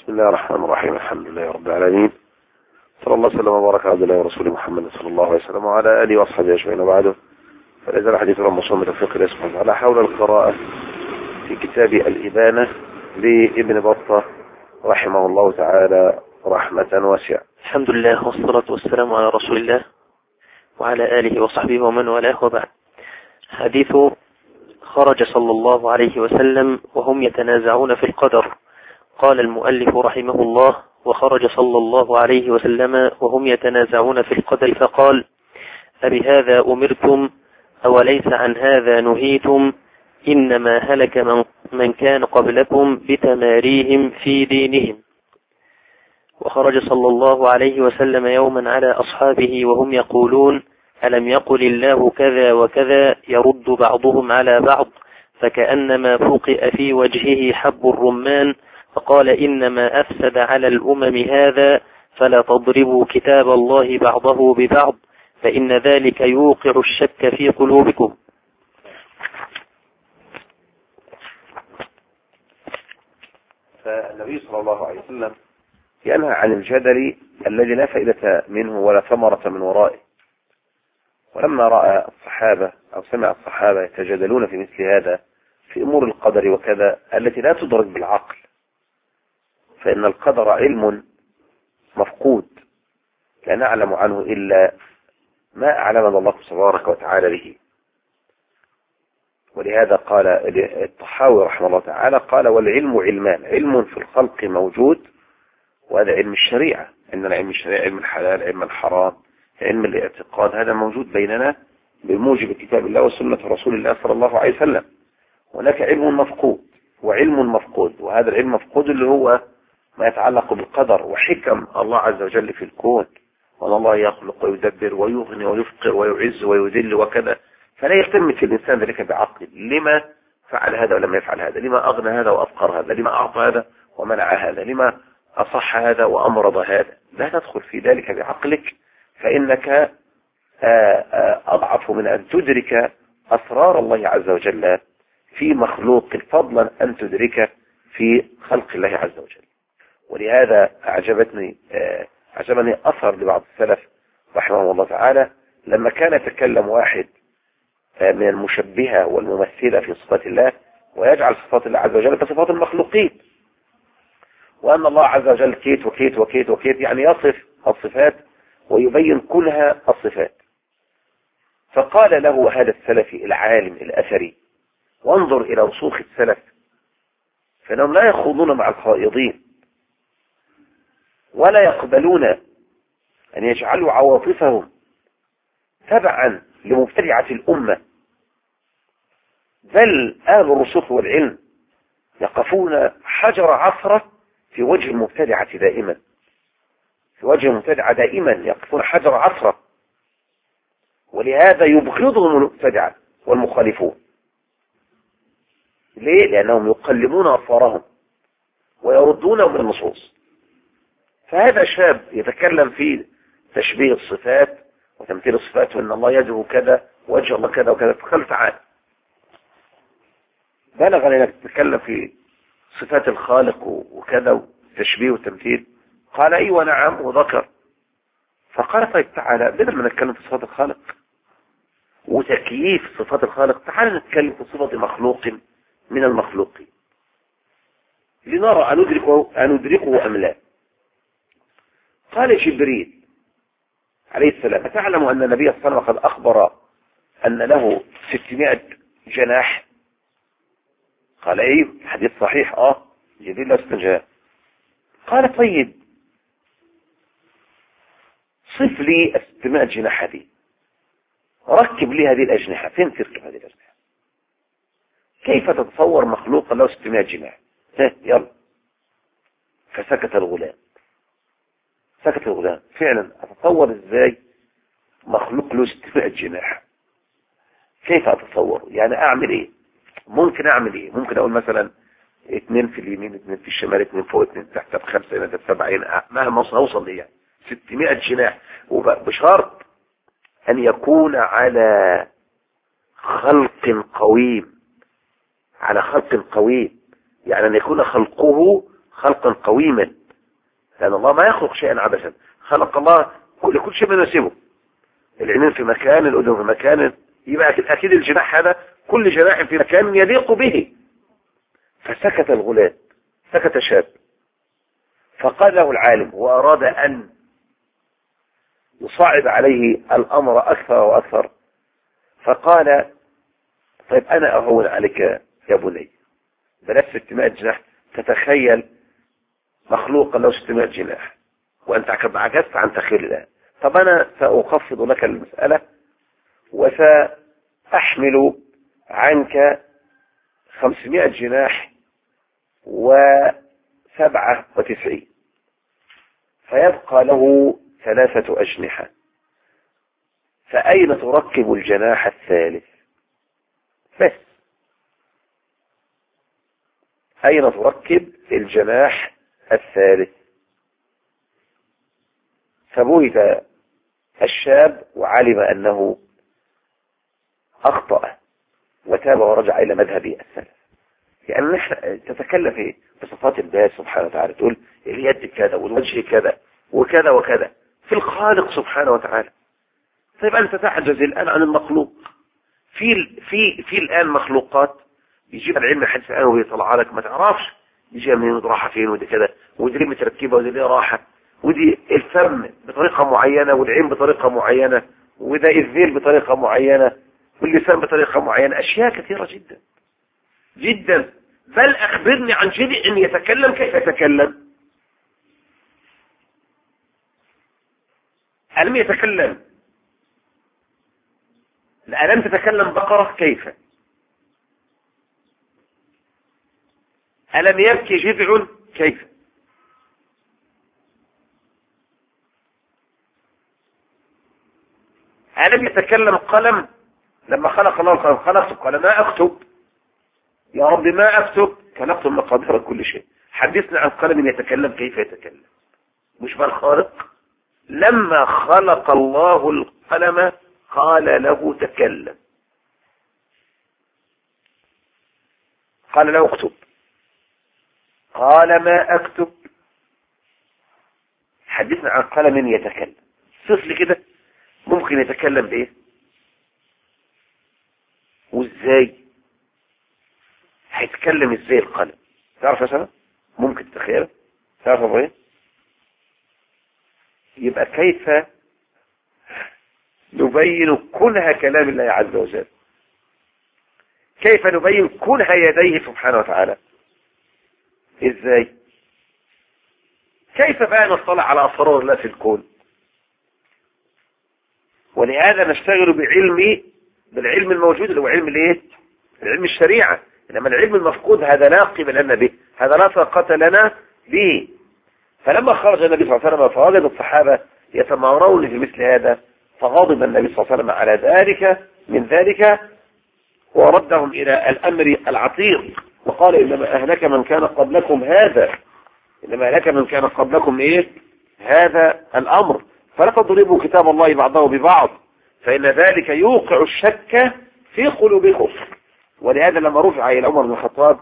بسم الله الرحمن الرحيم. الحمد لله رب العالمين، صلى الله وسلم وبارك على عبد الله ورسوله محمد صلى الله عليه وسلم وعلى اله واصحابه اجمعين وبعده. فلا يزال حديثنا موصول بتوفيق الله سبحانه وتعالى حول القراءة في كتاب الإبانة لابن بطة رحمه الله تعالى رحمة واسعة. الحمد لله والصلاة والسلام على رسول الله وعلى آله وصحبه ومن والاه، وبعد. حديث: خرج صلى الله عليه وسلم وهم يتنازعون في القدر. قال المؤلف رحمه الله: وخرج صلى الله عليه وسلم وهم يتنازعون في القدر فقال: أبهذا أمرتم أوليس عن هذا نهيتم؟ إنما هلك من كان قبلكم بتماريهم في دينهم. وخرج صلى الله عليه وسلم يوما على أصحابه وهم يقولون: ألم يقل الله كذا وكذا؟ يرد بعضهم على بعض فكأنما فوقئ في وجهه حب الرمان، فقال: إنما أفسد على الأمم هذا، فلا تضربوا كتاب الله بعضه ببعض فإن ذلك يوقع الشك في قلوبكم. فالنبي صلى الله عليه وسلم ينهى عن الجدل الذي لا فائدة منه ولا ثمرة من ورائه. ولما رأى الصحابة أو سمع الصحابة يتجادلون في مثل هذا في أمور القدر وكذا التي لا تدرك بالعقل، فإن القدر علم مفقود لا نعلم عنه إلا ما أعلمنا الله تبارك وتعالى به. ولهذا قال الطحاوي رحمه الله تعالى قال: والعلم علمان، علم في الخلق موجود وهذا علم الشريعة، عندنا علم الشريعة، علم الحلال، علم الحرام، علم الاعتقاد، هذا موجود بيننا بموجب كتاب الله وسنة رسول الله صلى الله عليه وسلم. هناك علم مفقود وعلم مفقود، وهذا العلم مفقود اللي هو ما يتعلق بالقدر وحكم الله عز وجل في الكون، وأن الله يخلق ويدبر ويغني ويفقر ويعز ويذل وكذا، فلا يتم في الإنسان ذلك بعقل. لما فعل هذا ولم يفعل هذا؟ لما أغنى هذا وأفقر هذا؟ لما أعطى هذا ومنع هذا؟ لما أصح هذا وأمرض هذا؟ لا تدخل في ذلك بعقلك، فإنك أضعف من أن تدرك أسرار الله عز وجل في مخلوق، فضلا أن تدرك في خلق الله عز وجل. ولهذا أعجبني أثر لبعض السلف رحمه الله تعالى لما كان يتكلم واحد من المشبهة والممثلة في صفات الله ويجعل صفات الله عز وجل كصفات المخلوقين، وأن الله عز وجل كيت وكيت وكيت وكيت، يعني يصف الصفات ويبين كلها الصفات. فقال له هذا السلفي العالم الأثري: وانظر إلى رسوخ السلف، فإنهم لا يخوضون مع الخائضين ولا يقبلون أن يجعلوا عواطفهم تبعا لمبتدعة الأمة، بل أهل الرسوخ والعلم يقفون حجر عثرة في وجه المبتدعة دائما، في وجه المبتدعة دائما يقفون حجر عثرة. ولهذا يبغضهم المبتدعة والمخالفون. ليه؟ لأنهم يقلمون أطفارهم ويردونهم بالنصوص. فهذا شاب يتكلم في تشبيه الصفات وتمثيل الصفات، وأن الله يده كذا وجه الله كذا وكذا، فقال: تعال، بلغ أنك تتكلم في صفات الخالق وكذا وتشبيه وتمثيل. قال: أيوة نعم، وذكر. فقال: طيب تعالى، بدل ما نتكلم في صفات الخالق وتكييف صفات الخالق، تعالى نتكلم في صفة مخلوق من المخلوقين لنرى أن ندركه أم لا. قال جبريل عليه السلام: أتعلم أن النبي صلى الله عليه وسلم قد أخبر أن له 600 جناح؟ قال: أيوه، حديث صحيح. جبريل له 600 جناح. قال: طيب صف لي 600 جناح هذه، ركب لي هذه الأجنحة، فين تركب هذه الأجنحة؟ كيف تتصور مخلوق له 600 جناح؟ يلا. فسكت الغلام. سكت الغلام. فعلا أتصور إزاي مخلوق له 600 جناح؟ كيف أتصور؟ يعني أعمل إيه؟ ممكن أعمل إيه؟ ممكن أقول مثلا 2 في اليمين، 2 في الشمال، 2 فوق، 2 تحت، 5 70، مهما أوصل ليه يعني 600 جناح، وبشرط أن يكون على خلق قويم، على خلق قويم، يعني أن يكون خلقه خلقا قويما، لأن الله ما يخلق شيئا عبثا، خلق الله كل شيء مناسبه، العينين في مكان، الأذن في مكان، يبقى أكيد الجناح هذا كل جناح في مكان يليق به. فسكت الغلام، سكت شاب، فقال له العالم وأراد أن يصعب عليه الأمر أكثر وأكثر، فقال طيب أنا أهون عليك يا بني، بلاش 600 جناح، تتخيل مخلوقا له 600 جناح وأنت عجزت عن تخيل الله. طب أنا سأخفض لك المسألة وسأحمل عنك 500 جناح و97، فيبقى له 3 أجنحة، فأين تركب الجناح الثالث؟ بس أين تركب الجناح الثالث؟ فبهت الشاب وعلم أنه أخطأ وتاب ورجع إلى مذهب السلف. يعني نحن تتكلم في بصفات الله سبحانه وتعالى، تقول اليد كذا والوجه كذا وكذا وكذا في الخالق سبحانه وتعالى. طيب أنت تعجز الآن عن المخلوق. في الآن مخلوقات يجيب العلم حديث الآن ويطلع لك ما تعرفش يجي منين ودي راحة فين ودي كذا ودي متركبة ودي راحة، ودي الفم بطريقة معينة والعين بطريقة معينة وده الذيل بطريقة معينة واللسان بطريقة معينة، أشياء كثيرة جدا جدا. بل أخبرني عن جذع يتكلم، كيف يتكلم؟ ألم يتكلم؟ ألم تتكلم بقرة؟ كيف؟ ألم يبكي جذع؟ كيف؟ ألم يتكلم قلم؟ لما خلق الله القلم خلقته قال ما أكتب يا رب ما أكتب، كان أكتب مقادير كل شيء. حدثنا عن قلم يتكلم، كيف يتكلم؟ مش بقى الخالق لما خلق الله القلم قال له تكلم، قال له اكتب، قال ما أكتب. حدثنا عن قلم يتكلم، صف لي كده ممكن يتكلم بإيه وإزاي؟ هيتكلم إزاي القلم؟ تعرف يا سنة؟ ممكن تتخيل؟ تعرف أبغي؟ يبقى كيف نبين كنها كلام الله عز وجل؟ كيف نبين كنها يديه سبحانه وتعالى؟ إزاي؟ كيف بقى نطلع على أسرار الله في الكون؟ ولهذا نشتغل بالعلم الموجود اللي هو علم الايه؟ علم الشريعة. انما العلم المفقود هذا لا قيمة لنا به، هذا لا طاقة لنا به. فلما خرج النبي صلى الله عليه وسلم فوجد الصحابة يتمارون في مثل هذا، فغضب النبي صلى الله عليه وسلم على ذلك وردهم إلى الأمر العتيق، وقال إنما أهلك من كان قبلكم إيه؟ هذا الأمر، فلا تضربوا كتاب الله بعضه ببعض فإن ذلك يوقع الشك في قلوبكم. ولهذا لما رفع إلى عمر بن الخطاب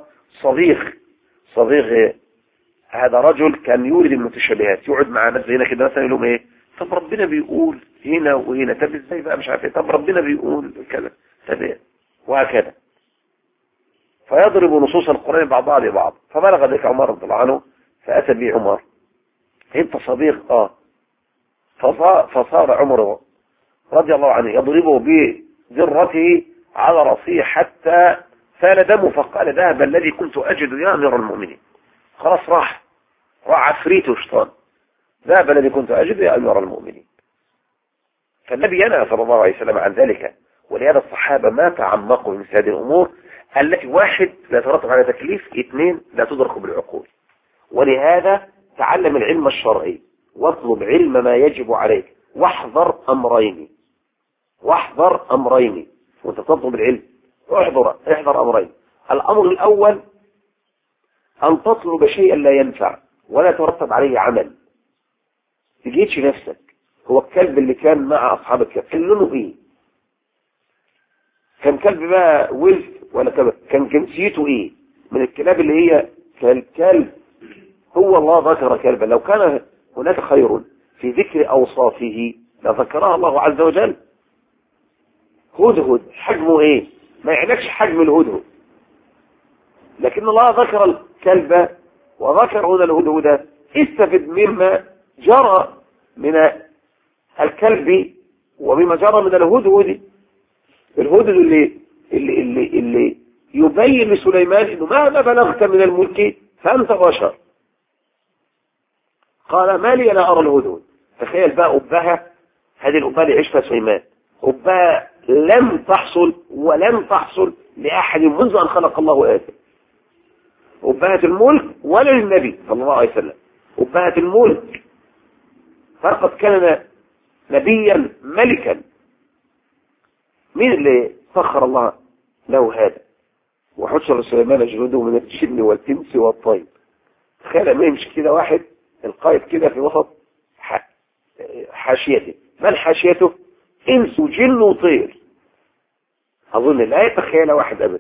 صديق هذا رجل كان يولد المتشابهات، يقعد مع ناس هنا كده مثلا يقول لهم ايه؟ طب ربنا بيقول هنا وهنا، طب ازاي بقى مش عارف ايه، طب ربنا بيقول كذا، طب ايه؟ وهكذا، فيضرب نصوص القرآن بعضها ببعض. فبلغ ذلك عمر رضي الله عنه فأتى به عمر، انت صديق فصار عمر رضي الله عنه يضربه بذرته على رأسه حتى سال دمه، فقال ذهب الذي كنت أجد يا أمير المؤمنين. خلاص راح عفريت وشيطان، ذهب الذي كنت أجد يا أمير المؤمنين. فالنبي ينهى صلى الله عليه وسلم عن ذلك. ولهذا الصحابة ما تعمقوا من هذه الأمور التي واحد لا يترتب على تكليف، اثنين لا تدرك بالعقول. ولهذا تعلم العلم الشرعي واطلب علم ما يجب عليك، واحذر أمرين وانت تطلب العلم، احذر أمرين. الأمر الأول أن تطلب شيئا لا ينفع ولا ترتب عليه عمل، تجيتش نفسك. هو الكلب اللي كان مع أصحاب الكلب كان لونه إيه؟ كان كلب بقى ولف ولا كلب؟ كان جنسيته إيه؟ من الكلاب اللي هي كالكلب هو الله ذكر كلبا، لو كان هناك خير في ذكر أوصافه لذكرها الله عز وجل. هدهد حجمه ايه؟ ما يعنيش حجم الهدهد، لكن الله ذكر الكلب وذكر هنا الهدهد، استفد مما جرى من الكلب ومما جرى من الهدهد. الهدهد اللي يبين لسليمان انه مهما بلغت من الملك فانت بشر. قال ما لي لا ارى الهدهد. تخيل بقى أبها، هذه الأبها اللي عيش فيها سليمان، أبها لم تحصل ولم تحصل لأحد منذ أن خلق الله آدم. أبهة الملك ولا للنبي صلى الله عليه وسلم، أبهة الملك، فقد كان نبيا ملكا. مين اللي سخر الله له هذا؟ وحشر سليمان جنوده من الجن والإنس والطير. تخيل ما يمشي كده واحد القائد كده في وسط حاشيته. من حاشيته؟ إنس وجن وطير. أظن لا يتخيل واحد أبدا.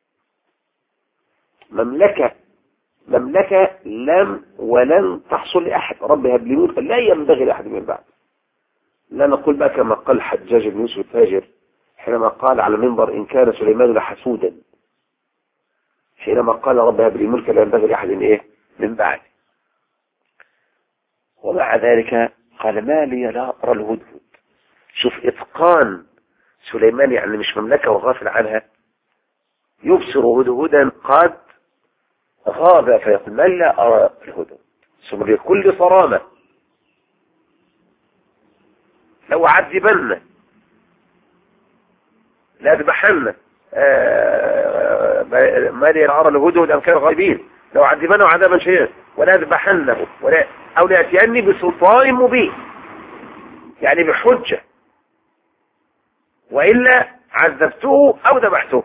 مملكة لم ولن تحصل لأحد. رب هب لي ملكا لا ينبغي لأحد من بعد. لا نقول بقى كما قال حجاج بن يوسف الفاجر حينما قال على المنبر إن كان سليمان لحسودا، حينما قال رب هب لي ملكا لا ينبغي لأحد من بعد. ومع ذلك قال ما لي لا أرى الهدهد. شوف إتقان سليمان، يعني مش مملكة وغافل عنها، يبصر هدهدا قد غاب فيقول ما لا أرى الهدهد. ثم بكل صرامة لو عذبن لا ذبحن ما لي لا أرى الهدهد أم كانوا غائبين لو عذبنه عذابا شديدا ولا ذبحنه أو ليأتيني بسلطان مبين، يعني بحجة، وإلا عذبته أو ذبحته.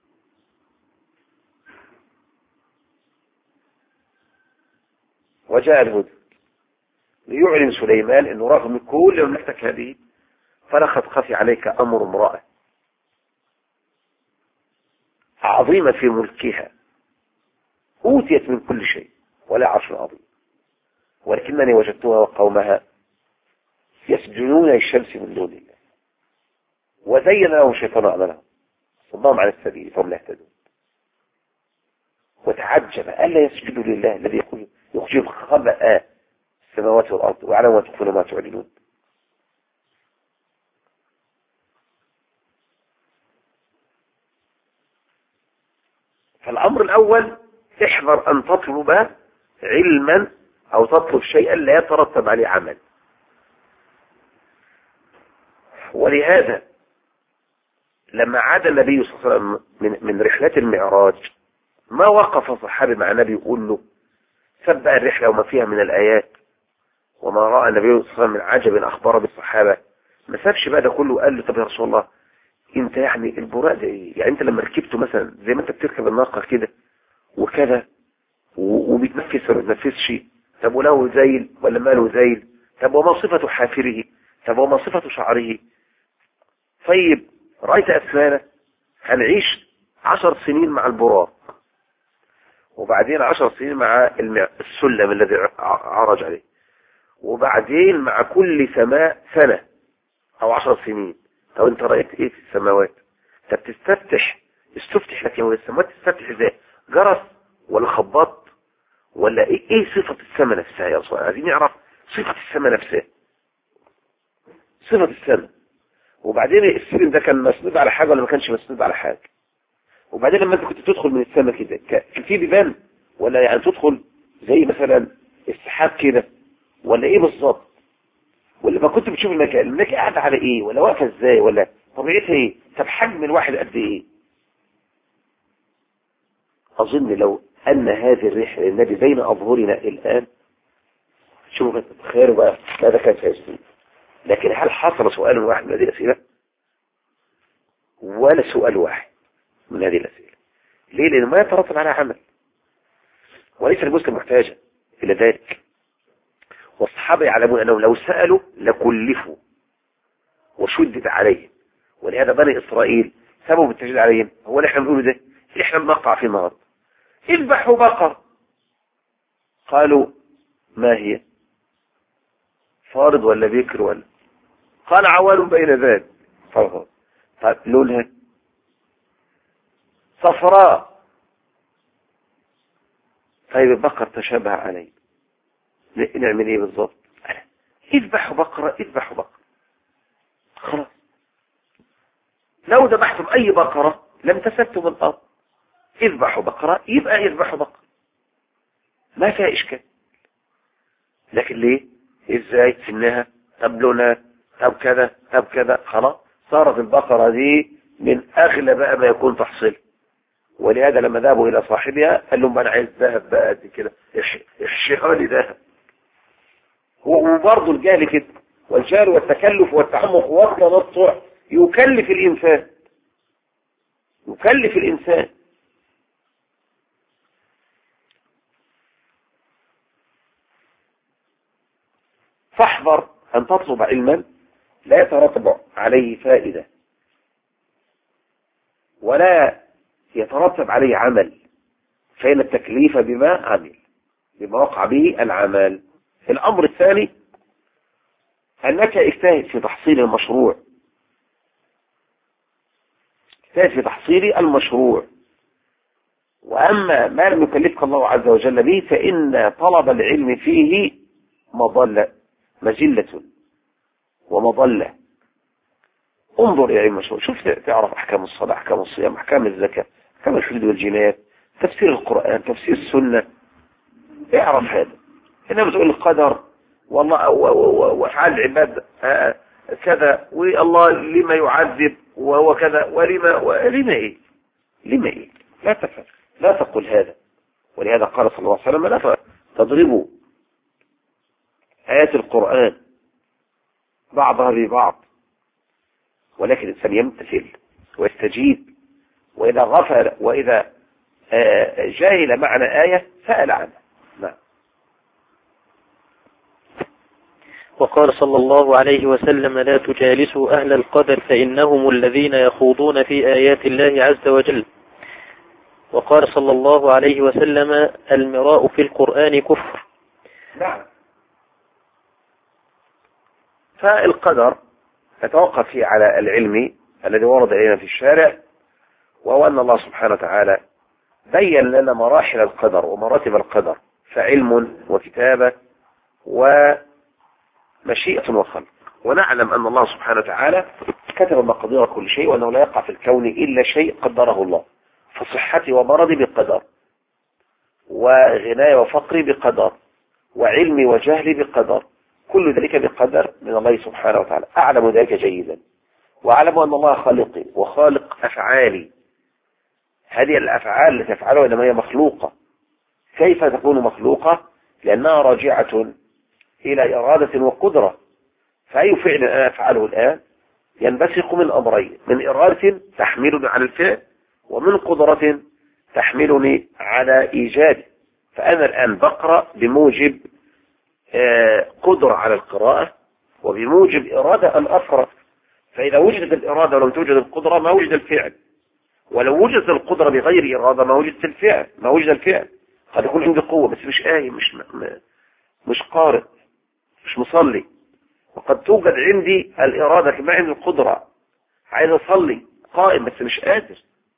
وجاء الهدهد ليعلن سليمان أنه رغم كل مملكتك هذه فلقد خفي عليك أمر امرأة عظيمة في ملكها أوتيت من كل شيء ولا عرش عظيم، ولكنني وجدتها وقومها يسجدون للشمس من دون الله وزين لهم الشيطان أعمالهم صدهم عن السبيل فهم لا يهتدون. وتعجب ألا يسجدوا لله الذي يخرج خبأ السماوات والأرض ويعلم ما تخفون ما تعلنون. فالأمر الأول احذر أن تطلب علما أو تطلب شيئا لا يترتب عليه عمل. ولهذا لما عاد النبي صلى الله عليه وسلم من رحلة المعراج ما وقف صحابي مع النبي يقول له سبق الرحلة وما فيها من الآيات وما رأى النبي صلى الله عليه وسلم من عجب أخبار بالصحابة. ما سابش بقى ده كله وقال له طب يا رسول الله انت يعني البراء ده ايه؟ يعني انت لما ركبته مثلا زي ما انت بتركب الناقة كده وكذا وبيتنفس ولا بيتنفسش، طب وله زيل ولا ما له زيل؟ طب وما صفة حافره؟ طب وما صفة شعره؟ طيب رأيت أسنانه؟ هنعيش 10 سنين مع البراق وبعدين 10 سنين مع السلم الذي عرج عليه وبعدين مع كل سماء سنة أو 10 سنين. طب انت رأيت ايه في السماوات؟ طب استفتح لك يوم السماوات تستفتح ازاي؟ جرس ولا خباط ولا ايه صفة السماء نفسها يا رسول؟ عايزين نعرف صفة السماء نفسها، صفة السماء. وبعدين السلم ده كان مسنود على حاجة ولا ما كانش مسنود على حاجة؟ وبعدين لما انت كنت تدخل من السماء كده كان في بيبان ولا يعني تدخل زي مثلا السحاب كده ولا ايه بالظبط؟ ولا ما كنت بتشوف المكان قاعد على ايه ولا واقفه ازاي ولا طبيعتها ايه؟ طب حجم الواحد قد ايه؟ اظن لو ان هذه الرحله النبي بين اظهرنا الان شوفوا تخيلوا بقى ماذا كان سيجري. لكن هل حصل سؤال واحد من هذه الاسئله؟ ولا سؤال واحد من هذه الاسئله. ليه؟ لانه ما يترتب على عمل وليس المسلم محتاجا الى ذلك. والصحابة يعلمون أنهم لو سألوا لكلفوا وشدد عليهم. ولهذا بني إسرائيل سببوا بالتشديد عليهم هو اللي احنا بنقوله ده، احنا بنقطع في النهار اذبحوا بقر قالوا ما هي؟ فارض ولا بكر ولا؟ قال عوال بين ذلك. طيب لونها صفراء. طيب البقر تشابه عليه، نعمل ايه بالضبط؟ اذبحوا بقرة، اذبحوا بقرة، خلاص. لو ذبحتم اي بقرة لم تسبتم الارض، اذبحوا بقرة يبقى اذبحوا بقرة، ما فيها اشكال. لكن ليه؟ ازاي سنها؟ طب لونها؟ طب كذا؟ طب كذا؟ خلاص صارت البقرة دي من اغلى بقى ما يكون تحصيل. ولهذا لما ذهبوا الى صاحبها قال لهم انا عايز ذهب بقى قد كده، احشيها لي ذهب. هو برضه الجهل كده، والجهل والتكلف والتعمق والتنطع يكلف الانسان، يكلف الانسان. فاحذر ان تطلب علما لا يترتب عليه فائدة ولا يترتب عليه عمل، فإن التكليف بما عمل، بما وقع به العمل. الأمر الثاني أنك اجتهد في تحصيل المشروع، اجتهد في تحصيل المشروع. وأما ما لم يكلفك الله عز وجل به فإن طلب العلم فيه مضلة، مجلة ومضلة. انظر إلى المشروع، شوف تعرف أحكام الصلاة، أحكام الصيام، أحكام الزكاة، أحكام الحدود والجنايات، تفسير القرآن، تفسير السنة، اعرف هذا. إنما تقول القدر والله وافعال العباد كذا، والله لما يعذب وهو كذا، ولما ايه؟ لما ايه؟ لا تفعل، لا تقل هذا. ولهذا قال صلى الله عليه وسلم لا تضربوا آيات القرآن بعضها ببعض، ولكن الإنسان يمتثل ويستجيب، وإذا غفل وإذا جاهل معنى آية سأل عنها. نعم. وقال صلى الله عليه وسلم لا تجالسوا أهل القدر فإنهم الذين يخوضون في آيات الله عز وجل. وقال صلى الله عليه وسلم المراء في القرآن كفر. نعم. فالقدر يتوقف فيه على العلم الذي ورد إلينا في الشارع، وهو أن الله سبحانه وتعالى بين لنا مراحل القدر ومراتب القدر، فعلم وكتابة ومشيئة وخلق. ونعلم أن الله سبحانه وتعالى كتب مقادير كل شيء، وأنه لا يقع في الكون إلا شيء قدره الله، فصحتي ومرضي بقدر، وغناي وفقري بقدر، وعلمي وجهلي بقدر، كل ذلك بقدر من الله سبحانه وتعالى. أعلم ذلك جيدا، وأعلم أن الله خالقي وخالق أفعالي. هذه الأفعال التي تفعلها إنما هي مخلوقة. كيف تكون مخلوقة؟ لأنها راجعة إلى إرادة وقدرة. فأي فعل أنا أفعله الآن ينبثق من أمرين: من إرادة تحملني على الفعل، ومن قدرة تحملني على إيجاده. فأنا الآن بقرأ بموجب قدرة على القراءة، وبموجب إرادة أن أقرأ. فإذا وجدت الإرادة ولم توجد القدرة ما وجد الفعل، ولو وجدت القدرة بغير إرادة ما وجدت الفعل، ما وجد الفعل. قد يكون عندي قوة بس مش آية، مش قارئ، مش مصلي. وقد توجد عندي الإرادة كما عندي القدرة، عايز أصلي قائم بس مش قادر،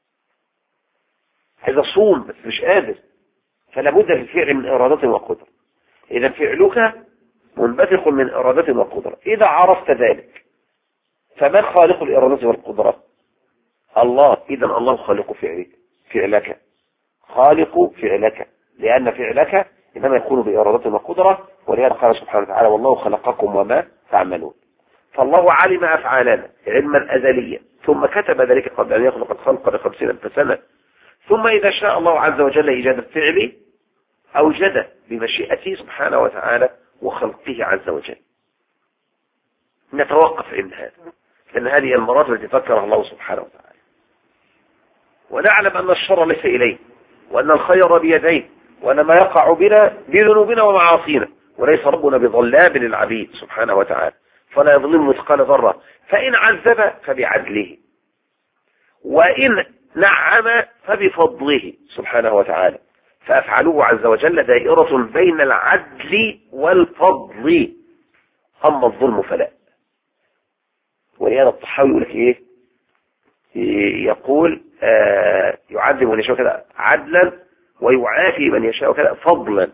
عايز أصوم بس مش قادر. فلا بد للفعل من إرادة وقدرة. إذا فعلك منبثق من إرادة وقدرة. إذا عرفت ذلك فمن خالق الإرادة والقدرة؟ الله. إذا الله خالق فعلك، خالق فعلك، لأن فعلك إنما يكون بإرادة وقدرة. ولهذا قال سبحانه وتعالى والله خلقكم وما تعملون. فالله علم أفعالنا علما أزليا، ثم كتب ذلك قبل أن يخلق الخلق ب50,000 سنة. ثم إذا شاء الله عز وجل إيجاد الفعل أوجده بمشيئته سبحانه وتعالى وخلقه عز وجل. نتوقف عند هذا، لأن هذه المراتب التي ذكرها الله سبحانه وتعالى. ونعلم أن الشر ليس إليه، وأن الخير بيديه، وأن ما يقع بنا بذنوبنا ومعاصينا، وليس ربنا بظلام للعبيد سبحانه وتعالى، فلا يظلم مثقال ذرة. فإن عذب فبعدله، وإن نعم فبفضله سبحانه وتعالى. فأفعاله عز وجل دائرة بين العدل والفضل، أما الظلم فلا. ولهذا الطحاوي يقول لك إيه؟ يقول يعذب من يشاء كذا عدلا ويعافي من يشاء كذا فضلا.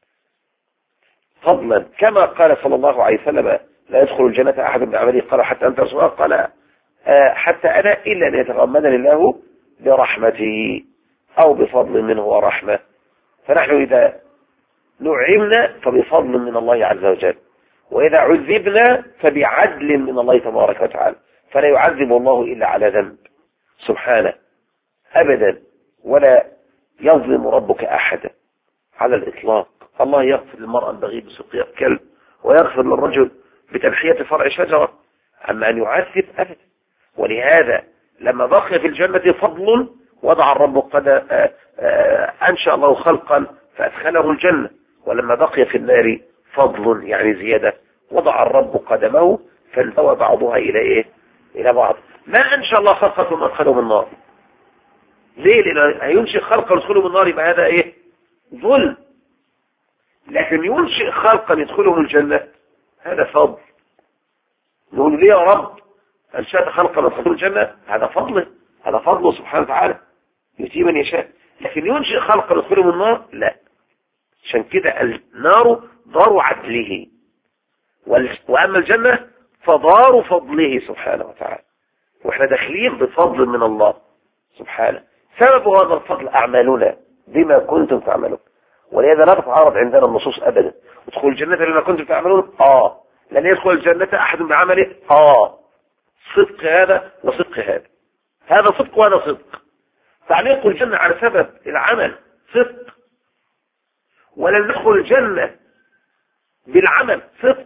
فضلا كما قال صلى الله عليه وسلم لا يدخل الجنة أحد بعمله قال حتى أنت رسول الله، قال حتى أنا إلا أن يتغمدني الله برحمته أو بفضل منه ورحمة. فنحن إذا نعمنا فبفضل من الله عز وجل، وإذا عذبنا فبعدل من الله تبارك وتعالى، فلا يعذب الله إلا على ذنب سبحانه أبدا، ولا يظلم ربك أحدا على الإطلاق. الله يغفر للمرأة البغي بسقيا كلب، ويغفر للرجل بتنحية فرع شجرة، أما أن يعذب أبدا. ولهذا لما بقي في الجنة فضل وضع الرب قد أنشأ الله خلقا فأدخله الجنة، ولما بقي في النار فضل يعني زيادة وضع الرب قدمه فانتوى بعضها إلى إيه؟ إلى بعض. ما أنشأ الله خلقا ثم أدخله من النار. ليه؟ لأنه هينشئ خلقا ويدخله من النار يبقى هذا إيه؟ ظلم. لكن ينشئ خلقا يدخله من الجنة هذا فضل. نقول ليه يا رب أنشأت خلقا ويدخله الجنة؟ هذا فضله، هذا فضله سبحانه وتعالى يؤتي من يشاء. لكن ينشئ خلقا ويدخله من النار لا. عشان كده النار دار عدله، وأما الجنة فدار فضله سبحانه وتعالى، واحنا داخلين بفضل من الله سبحانه. سبب هذا الفضل أعمالنا بما كنتم تعملون. ولهذا لا تتعارض عندنا النصوص أبدا. ادخلوا الجنة بما كنتم تعملون لن يدخل الجنة أحد بعمله صدق هذا وصدق هذا، هذا صدق وهذا صدق. تعليق الجنة على سبب العمل صدق، ولن ندخل الجنة بالعمل صدق.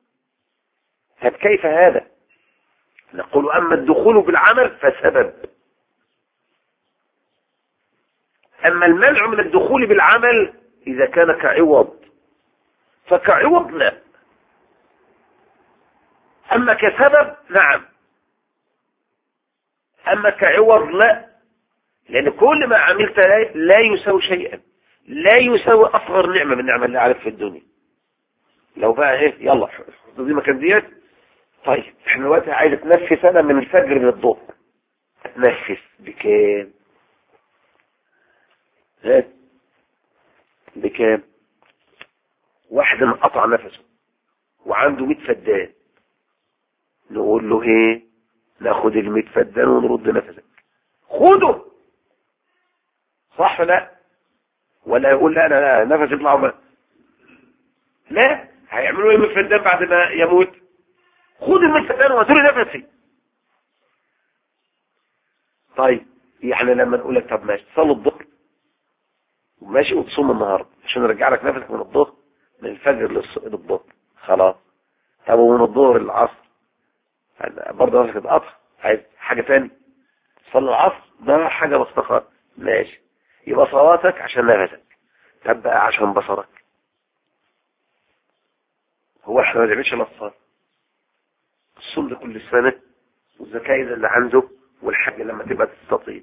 كيف هذا؟ نقول أما الدخول بالعمل فسبب، أما المنع من الدخول بالعمل إذا كان كعوض فكعوض لا، أما كسبب نعم، أما كعوض لا. لأن كل ما عملت لا يساوي شيئا، لا يساوي أصغر نعمة من نعمة اللي عليك في الدنيا. لو بقى إيه يلا دي مكان ديت، طيب احنا دلوقتي عايز تنفس أنا من الفجر للظهر، تنفس بكام؟ بكام؟ واحد انقطع نفسه وعنده 100 فدان، نقول له ايه؟ ناخد ال100 فدان ونرد نفسك، خده، صح لا؟ ولا يقول لا انا نفس يطلع لا، هيعملوا ايه 100 فدان بعد ما يموت؟ خد ال100 فدان وهاتولي نفسي. طيب يعني لما نقول لك طب ماشي تصلي الظهر وماشي وتصوم النهارده عشان نرجع لك نفسك من الظهر، من الفجر للظهر خلاص. طب ومن الظهر للعصر برضه نفسك تتقطع، عايز حاجه ثانيه تصلي العصر ده حاجه بسيطه ماشي، يبقى صلاتك عشان نفسك، طب بقى عشان بصرك. هو احنا ما بنعملش الا الصلاه، الصوم ده كل سنه، والزكاه اذا اللي عنده، والحج لما تبقى تستطيع،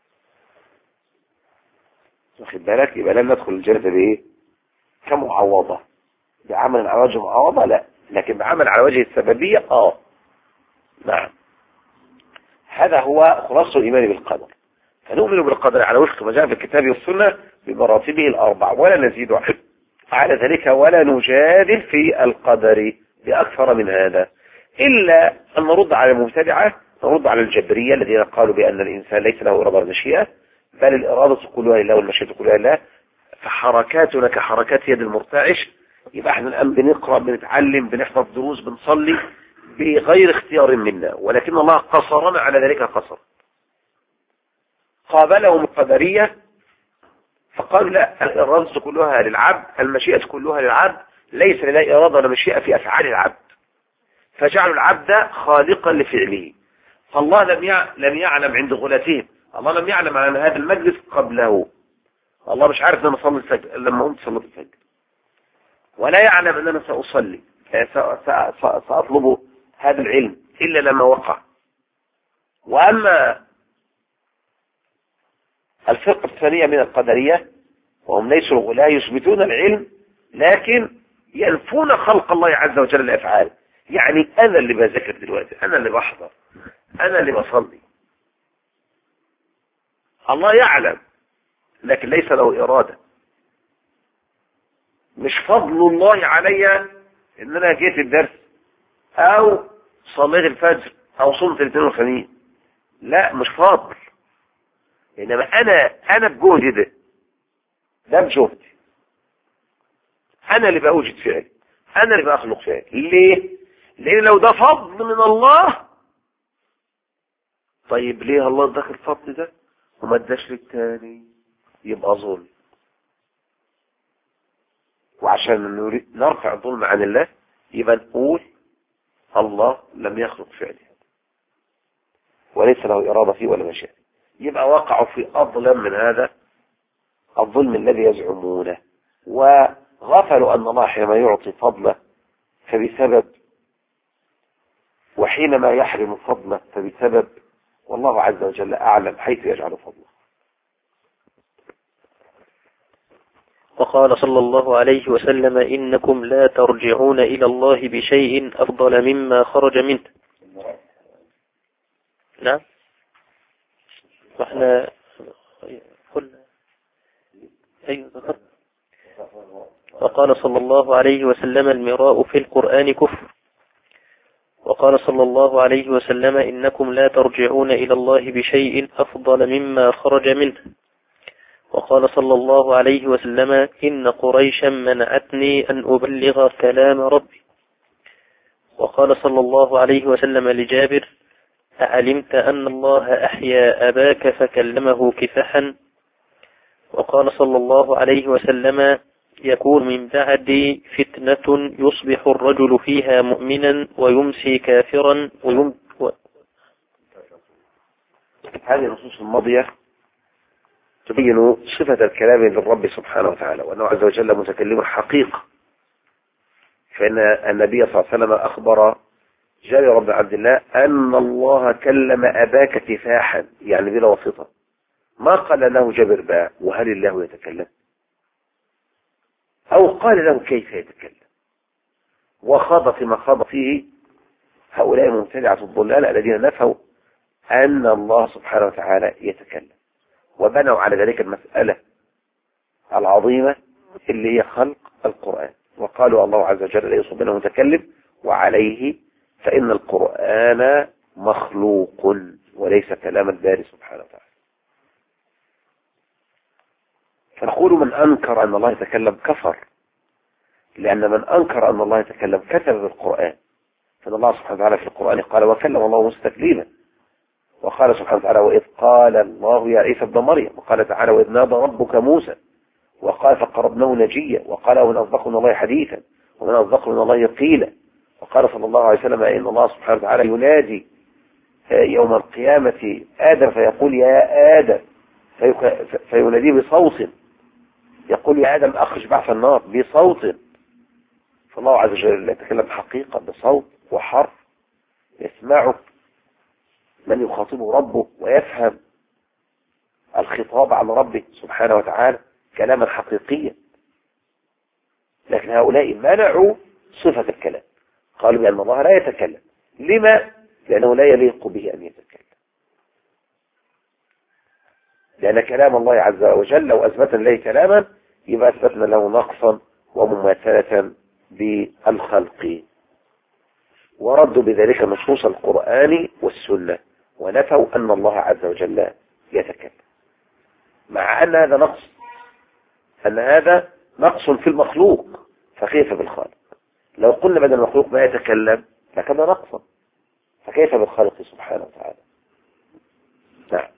واخد بالك؟ يبقى لن ندخل الجنة بايه؟ كمعوضة بعمل على وجه معوضة لا، لكن بعمل على وجه السببية نعم. هذا هو خلاصة الإيمان بالقدر. فنؤمن بالقدر على وفق ما جاء في الكتاب والسنة بمراتبه الأربع، ولا نزيد على ذلك ولا نجادل في القدر بأكثر من هذا، إلا أن نرد على المبتدعة، نرد على الجبرية الذين قالوا بأن الإنسان ليس له إرادة مشيئة، بل الإرادة كلها لله والمشيئة كلها لله، فحركاتنا كحركات يد المرتعش. يبقى احنا الآن بنقرأ، بنتعلم، بنحفظ دروس، بنصلي بغير اختيار منا، ولكن الله قصرنا على ذلك قصر. قابلهم القدرية فقالوا لا، الإرادة كلها للعبد، المشيئة كلها للعبد، ليس لله إرادة ولا مشيئة في أفعال العبد، فجعلوا العبد خالقا لفعله. فالله لم يعلم عند غلاتهم، الله لم يعلم عن هذا المجلس قبله، الله مش عارف ان انا اصلي الفجر لما قمت صليت الفجر، ولا يعلم ان انا ساصلي ساطلب هذا العلم الا لما وقع. واما الفرقه الثانيه من القدريه وهم ليسوا لا يثبتون العلم، لكن ينفون خلق الله عز وجل الأفعال. يعني أنا اللي بذاكر دلوقتي، أنا اللي بحضر، أنا اللي بصلي، الله يعلم، لكن ليس له إرادة. مش فضل الله علي إن أنا جيت الدرس أو صليت الفجر أو صمت الاثنين والخميس، لا مش فضل، إنما أنا بجهدي ده بجهدي، أنا اللي بأوجد فعل، أنا اللي بأخلق فعل. ليه؟ لأن لو ده فضل من الله، طيب ليه الله اداك الفضل ده وما اداش للتاني؟ يبقى ظلم. وعشان نرفع الظلم عن الله يبقى نقول الله لم يخلق فعلي وليس له إرادة فيه ولا مشاء. يبقى وقعوا في أظلم من هذا الظلم الذي يزعمونه، وغفلوا أن الله حينما يعطي فضله فبسبب، وحينما يحرم فضله فبسبب، والله عز وجل أعلم حيث يجعل فضله. وقال صلى الله عليه وسلم: إنكم لا ترجعون إلى الله بشيء أفضل مما خرج منه. نعم، واحنا قلنا أيوة ذكرت. وقال صلى الله عليه وسلم: المراء في القرآن كفر. وقال صلى الله عليه وسلم: إنكم لا ترجعون إلى الله بشيء أفضل مما خرج منه. وقال صلى الله عليه وسلم: إن قريشا منعتني أن أبلغ كلام ربي. وقال صلى الله عليه وسلم لجابر: أعلمت أن الله أحيا أباك فكلمه كفحا. وقال صلى الله عليه وسلم: يكون من بعدي فتنة يصبح الرجل فيها مؤمنا ويمسي كافرا هذه النصوص الماضية تبين صفة الكلام للرب سبحانه وتعالى، وأنه عز وجل متكلم حقيقة. فإن النبي صلى الله عليه وسلم أخبر جابر بن عبد الله أن الله كلم أباك كفاحا، يعني بلا واسطة. ما قال له جابر باء وهل الله يتكلم، أو قال له كيف يتكلم، وخاض فيما خاض فيه هؤلاء مبتدعة الضلال الذين نفوا أن الله سبحانه وتعالى يتكلم، وبنوا على ذلك المسألة العظيمة اللي هي خلق القرآن، وقالوا الله عز وجل ليس بينه متكلم، وعليه فإن القرآن مخلوق وليس كلام الباري سبحانه وتعالى. فنقول من أنكر أن الله يتكلم كفر، لأن من أنكر أن الله يتكلم كتب بالقرآن. فإن الله سبحانه وتعالى في القرآن قال: وكلم الله موسى تكليما. وقال سبحانه وتعالى: وإذ قال الله يا عيسى ابن مريم. وقال تعالى: وإذ نادى ربك موسى. وقال: فقربناه نجيا. وقال: ومن أصدق من الله حديثا ومن أصدق من الله قيلا. وقال صلى الله عليه وسلم: إن الله سبحانه وتعالى ينادي يوم القيامة آدم فيقول: يا آدم، فيناديه بصوت، يقول: يا آدم أخرج بعث النار، بصوت. فالله عز وجل يتكلم حقيقة بصوت وحرف يسمعه من يخاطبه ربه ويفهم الخطاب عن ربه سبحانه وتعالى كلاما حقيقيا. لكن هؤلاء منعوا صفة الكلام، قالوا بأن الله لا يتكلم. لما؟ لأنه لا يليق به أن يتكلم، لأن كلام الله عز وجل لو أثبتنا له كلاما يبقى أثبتنا له نقصا ومماثلة بالخلق، وردوا بذلك نصوص القرآن والسنة، ونفوا أن الله عز وجل يتكلم، مع أن هذا نقص، أن هذا نقص في المخلوق، فكيف بالخالق؟ لو قلنا بدل المخلوق ما يتكلم لكان نقصا، فكيف بالخالق سبحانه وتعالى؟ نعم.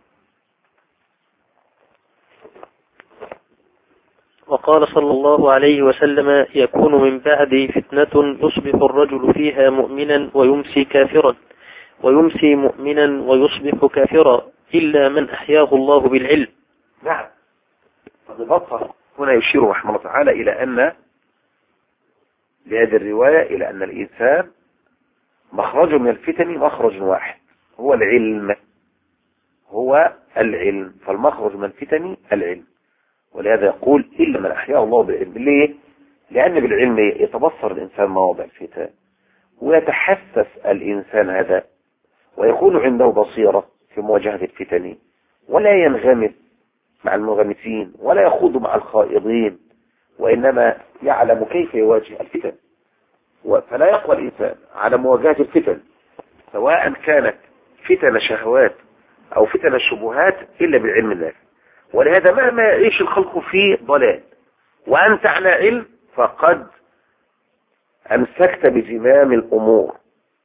وقال صلى الله عليه وسلم: يكون من بعدي فتنة يصبح الرجل فيها مؤمنا ويمسي كافرا، ويمسي مؤمنا ويصبح كافرا، إلا من أحياه الله بالعلم. نعم. فببطل هنا يشير رحمه الله تعالى إلى أن بهذه الرواية إلى أن الإنسان مخرج من الفتن مخرج واحد، هو العلم، هو العلم. فالمخرج من الفتن العلم، ولهذا يقول إلا من أحياه الله بالعلم. ليه؟ لأن بالعلم يتبصر الإنسان مواضع الفتن، ويتحسس الإنسان هذا، ويكون عنده بصيرة في مواجهة الفتن، ولا ينغمس مع المنغمسين ولا يخوض مع الخائضين، وإنما يعلم كيف يواجه الفتن. فلا يقوى الإنسان على مواجهة الفتن سواء كانت فتن شهوات أو فتن الشبهات إلا بالعلم النافع. ولهذا مهما يعيش الخلق فيه ضلال وأنت على علم فقد أمسكت بزمام الأمور،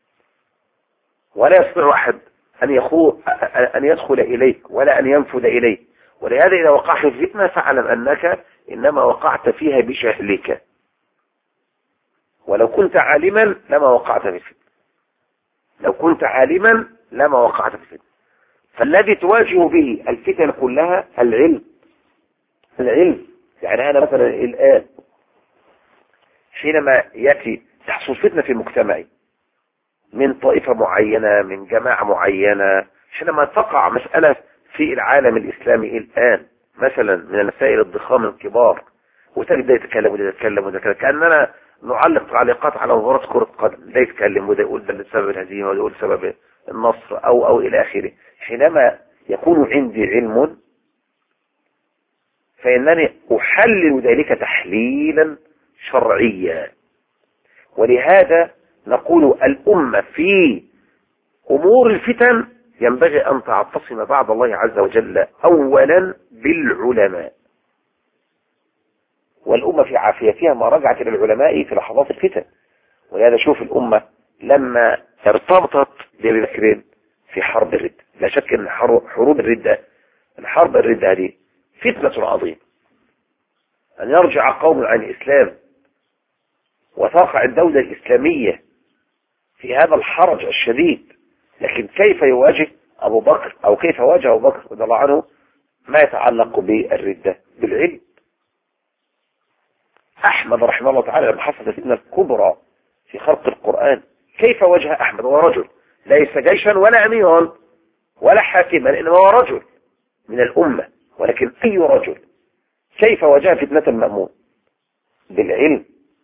ولا يستطيع أحد أن يدخل إليك ولا أن ينفذ إليك. ولهذا إذا وقعت في فتنة فاعلم أنك إنما وقعت فيها بجهلك، ولو كنت عالما لما وقعت في الفتنة. لو كنت عالما لما وقعت في الفتنة. فالذي تواجه به الفتن كلها العلم. يعني أنا مثلا الآن حينما تحصل فتنة في مجتمعي من طائفة معينة من جماعة معينة، حينما تقع مسألة في العالم الإسلامي الآن مثلا من المسائل الضخام الكبار، وتجد ده يتكلم وده يتكلم وده يتكلم، كأننا نعلق تعليقات على مباراة كرة قدم، ده يتكلم وده يقول ده لسبب الهزيمة وده يقول سبب النصر أو إلى آخره. حينما يكون عندي علم فإنني أحلل ذلك تحليلا شرعيا. ولهذا نقول الأمة في أمور الفتن ينبغي أن تعتصم بعد الله عز وجل أولا بالعلماء، والأمة في عافيتها ما رجعت إلى العلماء في لحظات الفتن. ولهذا شوف الأمة لما ارتبطت بأبي بكر في حرب الردة، لا شك أن حروب الردة، الحرب الردة هذه فتنة عظيمة، أن يرجع قوم عن الإسلام وتقع الدولة الإسلامية في هذا الحرج الشديد. لكن كيف يواجه أبو بكر أو كيف واجه أبو بكر رضي الله عنه ما يتعلق بالردة؟ بالعلم. أحمد رحمه الله تعالى لما حصلت الفتنة الكبرى في خلق القرآن كيف واجه أحمد؟ هو رجل ليس جيشا ولا أميرا ولا حاكما، إنما هو رجل من الأمة، ولكن أي رجل كيف واجه فتنة المأمون؟ بالعلم.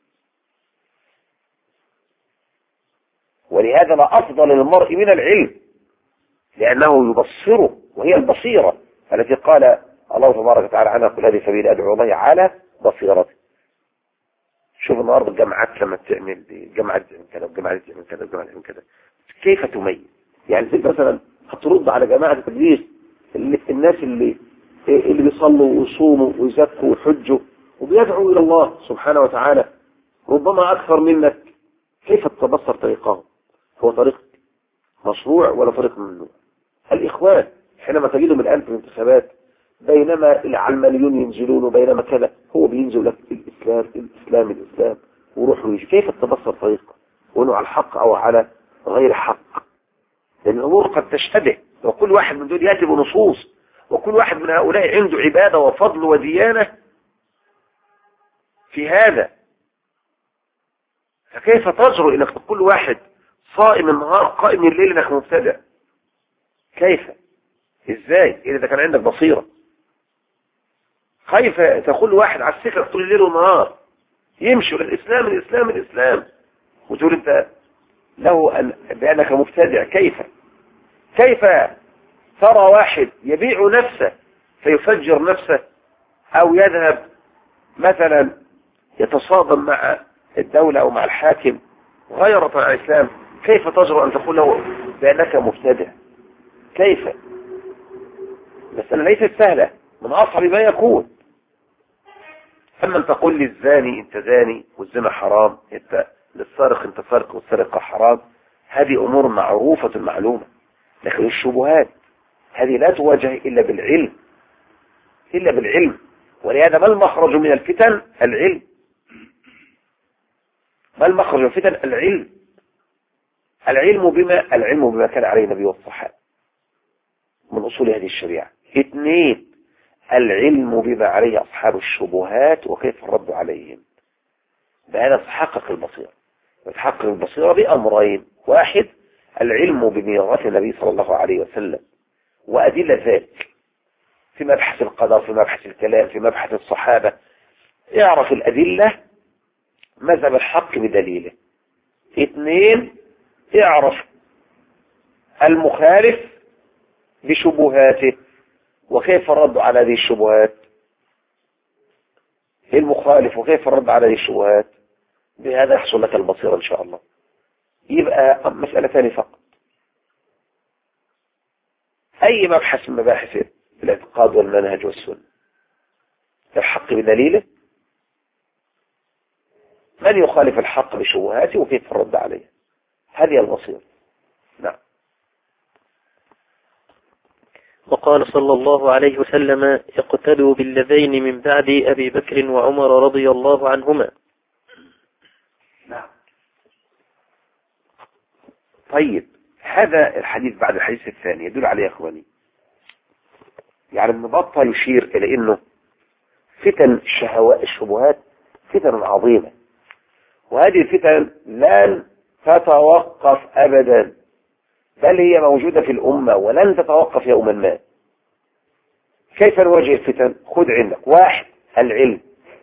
ولهذا لا أفضل للمرء من العلم، لأنه يبصره، وهي البصيرة التي قال الله تبارك وتعالى عنها قل هذه سبيل أدعو الله على بصيرة. شوف النهارده الجامعات لما تعمل جامعة تعمل كذا وجامعة تعمل كذا وجامعة تعمل كذا، كيف تميز؟ يعني زي مثلا هترد على جماعة التدريس الناس اللي بيصلوا ويصوموا ويزكوا ويحجوا وبيدعوا إلى الله سبحانه وتعالى ربما أكثر منك، كيف تتبصر طريقهم؟ هو طريق مشروع ولا طريق ممنوع؟ الإخوان حينما تجدهم الآن في الانتخابات بينما العلمانيون ينزلون وبينما كذا، هو بينزل لك الإسلام وروح ويجي. كيف تتبصر طريقه وانه على الحق أو على غير حق؟ لأن الأمور قد تشتبه، وكل واحد من دول يأتي بنصوص، وكل واحد من هؤلاء عنده عبادة وفضل وديانة في هذا. فكيف تجرؤ انك تقول واحد صائم النهار قائم الليل انك مبتدع؟ كيف؟ ازاي اذا كان عندك بصيرة؟ كيف تقول واحد على السكر طول الليل والنهار يمشي الاسلام وتقول انت له بانك مبتدع؟ كيف ترى واحد يبيع نفسه فيفجر نفسه او يذهب مثلا يتصادم مع الدولة او مع الحاكم غيرة عن الاسلام؟ كيف تجرؤ ان تقول له بانك مبتدع؟ كيف؟ المسألة ليست سهلة، من اصعب ما يكون. اما ان تقول للزاني انت زاني والزنا حرام، انت للسارق انت سارق والسرقة حرام، هذه امور معروفة معلومة. لكن الشبهات هذه لا تواجه الا بالعلم. ولهذا ما المخرج من الفتن؟ العلم. ما المخرج من الفتن؟ العلم بما كان عليه النبي والصحابة من أصول هذه الشريعة. 2 العلم بما عليه أصحاب الشبهات وكيف الرد عليهم. بهذا تحقق البصيرة. وتحقق البصيرة بأمرين: 1 العلم بميراث النبي صلى الله عليه وسلم وأدلة ذلك، في مبحث القدر، في مبحث الكلام، في مبحث الصحابة. اعرف الأدلة، مذهب الحق بدليله. 2، اعرف المخالف بشبهاته وكيف الرد على هذه الشبهات. المخالف وكيف الرد على هذه الشبهات، بهذا يحصل لك البصيرة إن شاء الله. يبقى مسألة ثانية فقط. أي مبحث من مباحث الاعتقاد والمنهج والسنة، الحق بدليله، من يخالف الحق بشبهاته وكيف الرد عليه، هذه البصيرة. نعم. وقال صلى الله عليه وسلم: اقتدوا بالذين من بعد أبي بكر وعمر رضي الله عنهما. نعم. طيب، هذا الحديث بعد الحديث الثاني يدل عليه يا اخواني، يعني ابن بطة يشير الى انه فتن الشبهات فتن عظيمة، وهذه الفتن لن تتوقف ابدا، بل هي موجودة في الامة ولن تتوقف يوما ما. كيف نواجه الفتن؟ خذ عندك: 1، العلم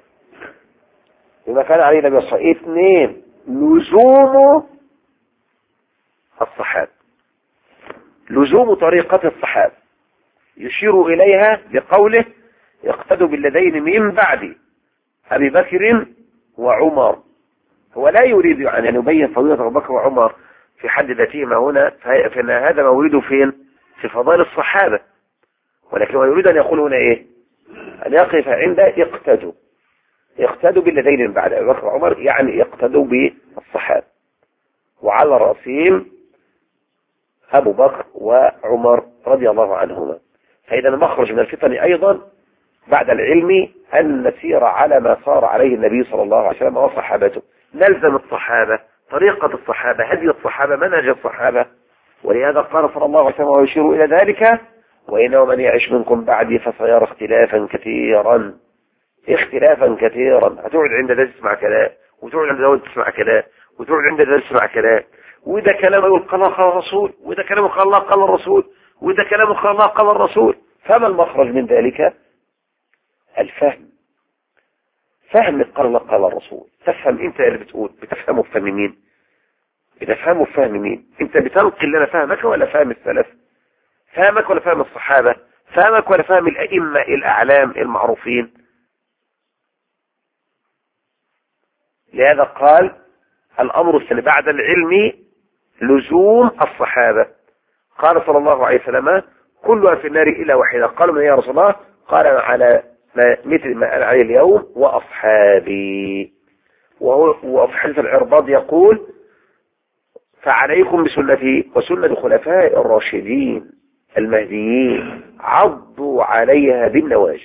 بما كان عليه النبي صلى الله عليه وسلم. 2، لزوم الصحابة، لزوم طريقة الصحابة، يشير إليها بقوله: يقتدوا بالذين من بعد أبي بكر وعمر. هو لا يريد أن يبين فضيلة أبو بكر وعمر في حد ذاتهما هنا، فإن هذا مورده فين؟ في فضائل الصحابة، ولكن هو يريد أن يقول هنا إيه؟ أن يقف عند اقتدوا بالذين من بعد أبي بكر وعمر، يعني اقتدوا بالصحابة، وعلى رأسهم أبو بكر وعمر رضي الله عنهما. فإذا المخرج من الفتن أيضا بعد العلم أن نسير على ما صار عليه النبي صلى الله عليه وسلم وصحابته، نلزم الصحابة، طريقة الصحابة، هدي الصحابة، منهج الصحابة. ولهذا قال صلى الله عليه وسلم ويشير إلى ذلك: وإنه من يعش منكم بعدي فسيرى اختلافا كثيرا. اختلافا كثيرا، هتقعد عند ده تسمع كلام، وتقعد عند ده تسمع كلام، وتقعد عند ده تسمع كلام، وده كلام يقول قال الله قال الرسول، وده كلام قال الله قال الرسول، وده كلام قال الله قال الرسول. فما المخرج من ذلك؟ الفهم. فهم قال الله قال الرسول. تفهم انت اللي بتقول، بتفهمه بفهم مين؟ بتفهمه بفهم مين؟ انت بتلقي اللي انا فهمك ولا فهم السلف؟ فهمك ولا فهم الصحابة؟ فهمك ولا فهم الأئمة الأعلام المعروفين؟ لهذا قال: الأمر الثاني بعد العلم لزوم الصحابة. قال صلى الله عليه وسلم: كلها في النار إلا واحدة. قالوا: من يا رسول الله؟ قال: على مثل ما أنا عليه اليوم وأصحابي. وفي حديث العرباض يقول: فعليكم بسنتي وسنة الخلفاء الراشدين المهديين، عضوا عليها بالنواجذ.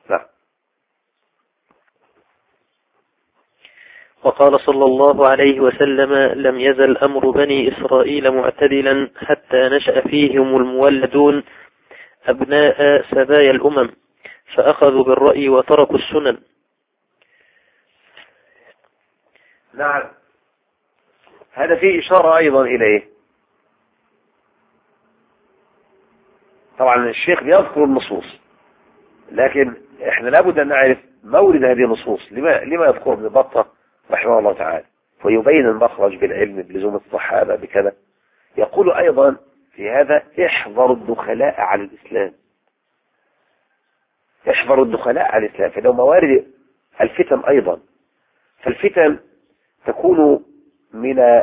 وقال صلى الله عليه وسلم: لم يزل أمر بني إسرائيل معتدلا حتى نشأ فيهم المولدون أبناء سبايا الأمم، فأخذوا بالرأي وتركوا السنن. نعم، هذا فيه إشارة أيضا إليه. طبعا الشيخ بيذكر النصوص، لكن احنا لابد أن نعرف مورد هذه النصوص. لما يذكر ابن بطة رحمه الله تعالى ويبين المخرج بالعلم بلزوم الصحابة بكذا. يقول أيضا في هذا: احذروا الدخلاء على الإسلام. احذروا الدخلاء على الإسلام، فإنه موارد الفتن أيضا. فالفتن تكون من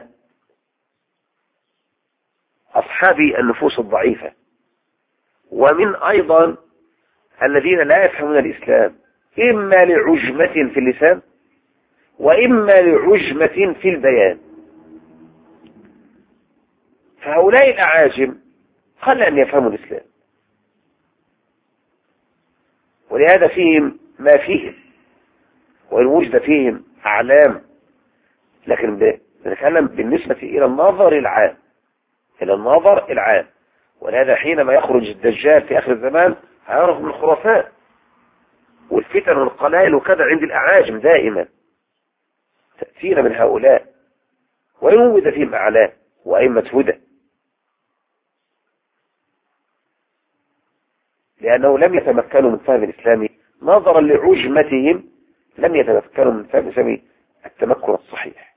أصحاب النفوس الضعيفة، ومن أيضا الذين لا يفهمون الإسلام، إما لعجمة في اللسان وإما لعجمة في البيان. فهؤلاء الأعاجم قل أن يفهموا الإسلام، ولهذا فيهم ما فيهم، وإن وجد فيهم أعلام، لكن نتكلم بالنسبة إلى النظر العام، إلى النظر العام. ولهذا حينما يخرج الدجال في آخر الزمان هيعرف من الخرافات والفتن والقلائل وكذا عند الأعاجم دائما تأتينا من هؤلاء، وإن وجد فيهم أعلام وأئمة هدى. لأنه لم يتمكنوا من فهم الإسلام نظرا لعجمتهم، لم يتمكنوا من فهم الإسلام التمكن الصحيح.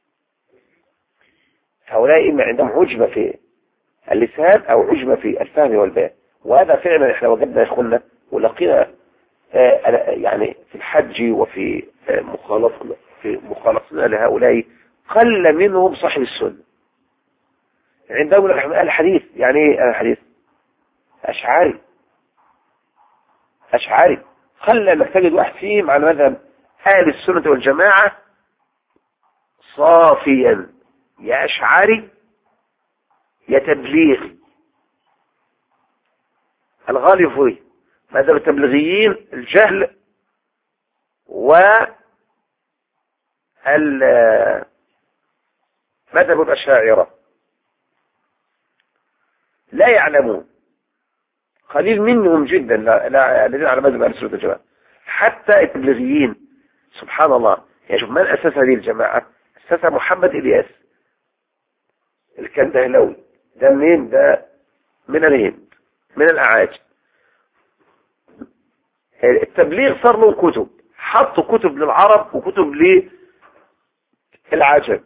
هؤلاء إما عندهم عجمة في اللسان أو عجمة في الفهم والبيان. وهذا فعلا احنا وجدنا يا اخوانا ولقينا يعني في الحج وفي مخالطتنا لهؤلاء قل منهم صاحب السنة. عندهم نحن أهل الحديث. يعني ايه أهل الحديث؟ أشعاري. قل انك تجد واحد فيهم على مذهب أهل السنة والجماعة صافيا، يا أشعاري يا تبليغي. الغالب فيه مذهب التبليغيين الجهل مذهب الأشاعرة لا يعلمون، قليل منهم جدا الذين على مذهب أهل السنة والجماعة. حتى التبليغيين سبحان الله، يعني شوف من أسس هذه الجماعة؟ أسسها محمد إلياس الكندهلاوي. ده منين؟ ده من الهند، من الأعاجم. التبليغ صار له كتب، حطوا كتب للعرب وكتب للعجم.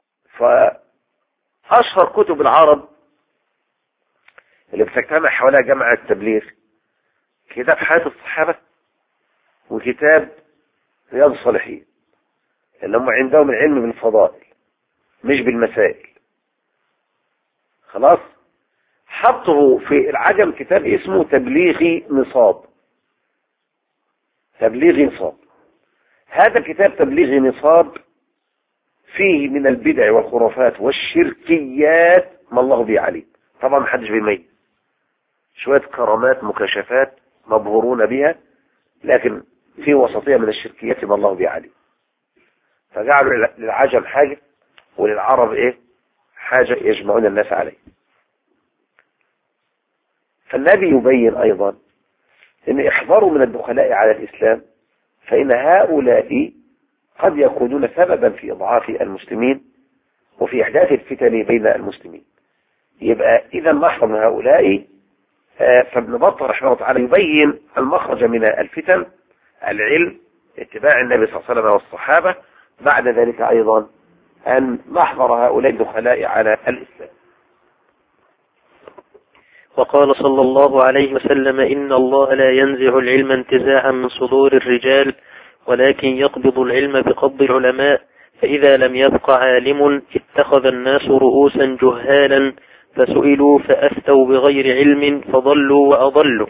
فأشهر كتب العرب اللي بتجتمع حواليها جماعة التبليغ كتاب حياة الصحابة وكتاب رياض الصالحين، اللي هم عندهم العلم بالفضائل مش بالمسائل. خلاص، حطه في العجم كتاب اسمه تبليغي نصاب. هذا الكتاب تبليغي نصاب فيه من البدع والخرافات والشركيات ما الله به عليم. طبعا ما حدش بيميز، شوية كرامات مكاشفات مبهورون بها، لكن في وسطية من الشركيات ما الله به عليم. فجعلوا للعجم حاجة وللعرب حاجة يجمعون الناس عليه. فالنبي يبين أيضا أن احذروا من الدخلاء على الإسلام، فإن هؤلاء قد يكونون سببا في إضعاف المسلمين وفي إحداث الفتن بين المسلمين. يبقى إذا نحذر من هؤلاء. فابن بطة رحمه الله تعالى يبين المخرج من الفتن: العلم، اتباع النبي صلى الله عليه وسلم والصحابة. بعد ذلك أيضا أن نحذر هؤلاء الدخلاء على الإسلام. وقال صلى الله عليه وسلم: إن الله لا ينزع العلم انتزاعا من صدور الرجال، ولكن يقبض العلم بقبض العلماء، فإذا لم يبق عالم اتخذ الناس رؤوسا جهالا فسئلوا فأفتوا بغير علم فضلوا وأضلوا.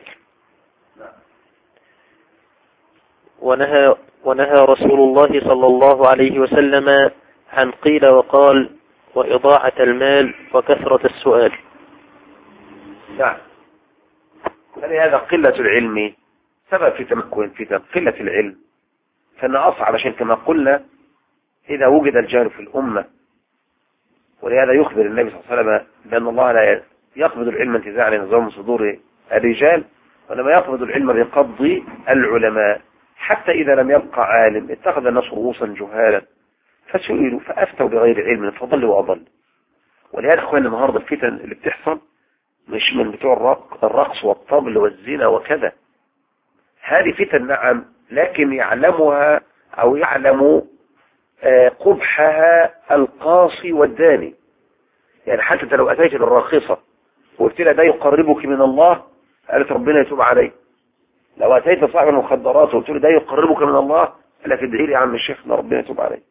ونهى رسول الله صلى الله عليه وسلم عن قيل وقال وإضاعة المال وكثرة السؤال. نعم. فلهذا قلة العلم سبب في تمكن فتن. قلة العلم فإن أصعب شيء كما قلنا إذا وجد الجهل في الأمة. ولهذا يخبر النبي صلى الله عليه وسلم بأن الله لا يقبض العلم انتزاعا من صدور الرجال، وإنما يقبض العلم بقبض العلماء، حتى إذا لم يبقى عالم اتخذ الناس رؤوسا جهالا فسئلوا فأفتوا بغير علم فضلوا وأضلوا. ولهذا اخواننا النهارده الفتن اللي بتحصل مش من بتوع الرقص والطبل والزنا وكذا. هذه فتن نعم، لكن يعلمها أو يعلم قبحها القاصي والداني. يعني حتى لو أتيت للراقصة وقلت لها ده يقربك من الله، قالت ربنا يتوب عليه. لو أتيت لصاحب المخدرات وقلت له ده يقربك من الله، قال لك ادعي لي يا عم الشيخ ربنا يتوب عليه.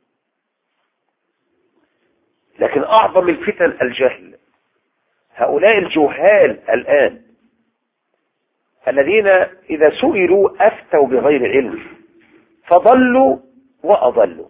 لكن أعظم الفتن الجهل. هؤلاء الجهال الآن الذين إذا سئلوا أفتوا بغير علم فضلوا وأضلوا.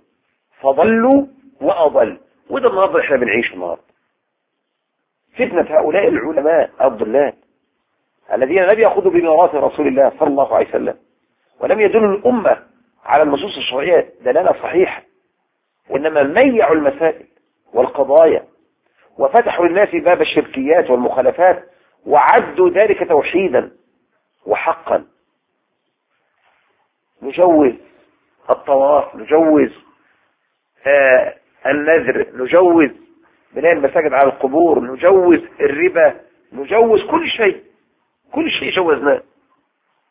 وده النهارده احنا بنعيش النهارده فتنة هؤلاء العلماء الضلال الذين لم يأخذوا بميراث رسول الله صلى الله عليه وسلم، ولم يدلوا الأمة على النصوص الشرعية دلالة صحيحة، وإنما ميعوا المسائل والقضايا وفتحوا للناس باب الشركيات والمخالفات وعدوا ذلك توحيدا وحقا. نجوز الطواف، نجوز النذر، نجوز بناء المساجد على القبور، نجوز الربا، نجوز كل شيء جوزناه.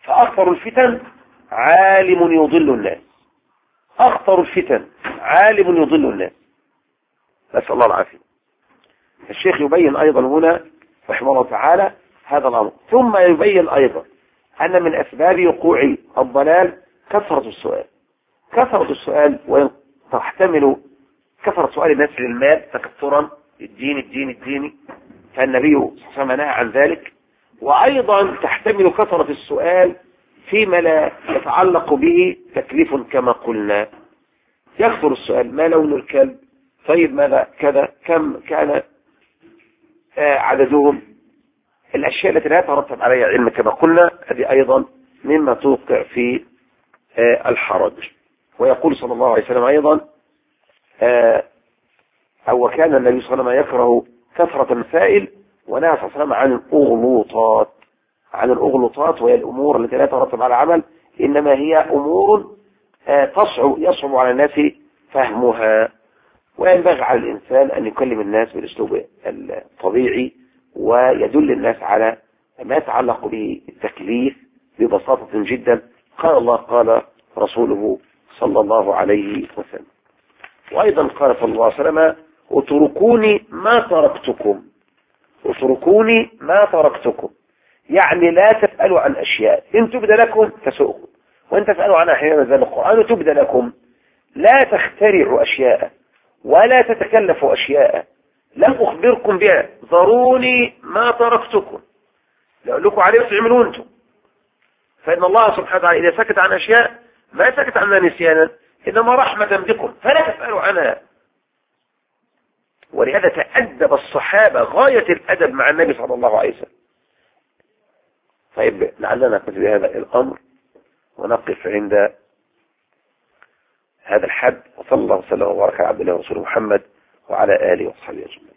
فأخطر الفتن عالم يضل الناس، أخطر الفتن عالم يضل الناس، نسأل الله العافية. الشيخ يبين أيضا هنا رحمه الله تعالى هذا الأمر، ثم يبين أيضا أن من أسباب وقوع الضلال كثرة السؤال. كثرة السؤال وإن تحتمل كثرة سؤال الناس للمال تكثرا الدين، فالنبي صلى الله عليه وسلم نهى عن ذلك. وأيضا تحتمل كثرة السؤال فيما لا يتعلق به تكليف كما قلنا. يكثر السؤال: ما لون الكلب؟ طيب ماذا كذا؟ كم كان عددهم؟ الأشياء التي لا يترتب عليها علم كما قلنا هذه أيضا مما توقع في الحرج. ويقول صلى الله عليه وسلم أيضا أو كان النبي صلى الله عليه وسلم يكره كثرة المسائل، ونهى صلى الله عليه وسلم عن الأغلوطات، وهي الأمور التي لا يترتب على عمل، إنما هي أمور يصعب على الناس فهمها. وينبغي على الإنسان أن يكلم الناس بالأسلوب الطبيعي، ويدل الناس على ما يتعلق بالتكليف ببساطة جدا. قال الله قال رسوله صلى الله عليه وسلم. وأيضا قال صلى الله عليه وسلم: اتركوني ما تركتكم، يعني لا تسألوا عن أشياء إن تبدى لكم تسؤكم، وإن تسألوا عنها حين نزل القرآن تبدى لكم. لا تخترعوا أشياء ولا تتكلفوا أشياء لم أخبركم بها، ذروني ما تركتكم، لأقول لكم عليه تعملوا أنتم. فإن الله سبحانه وتعالى إذا سكت عن أشياء ما سكت عنها نسيانا، إنما رحمة بكم، فلا تسألوا عنها. ولهذا تأدب الصحابة غاية الأدب مع النبي صلى الله عليه وسلم. طيب لعلنا نقف بهذا الأمر ونقف عند هذا الحد، وصلى الله وسلم وبارك على عبد الله ورسوله محمد وعلى آله وصحبه أجمعين.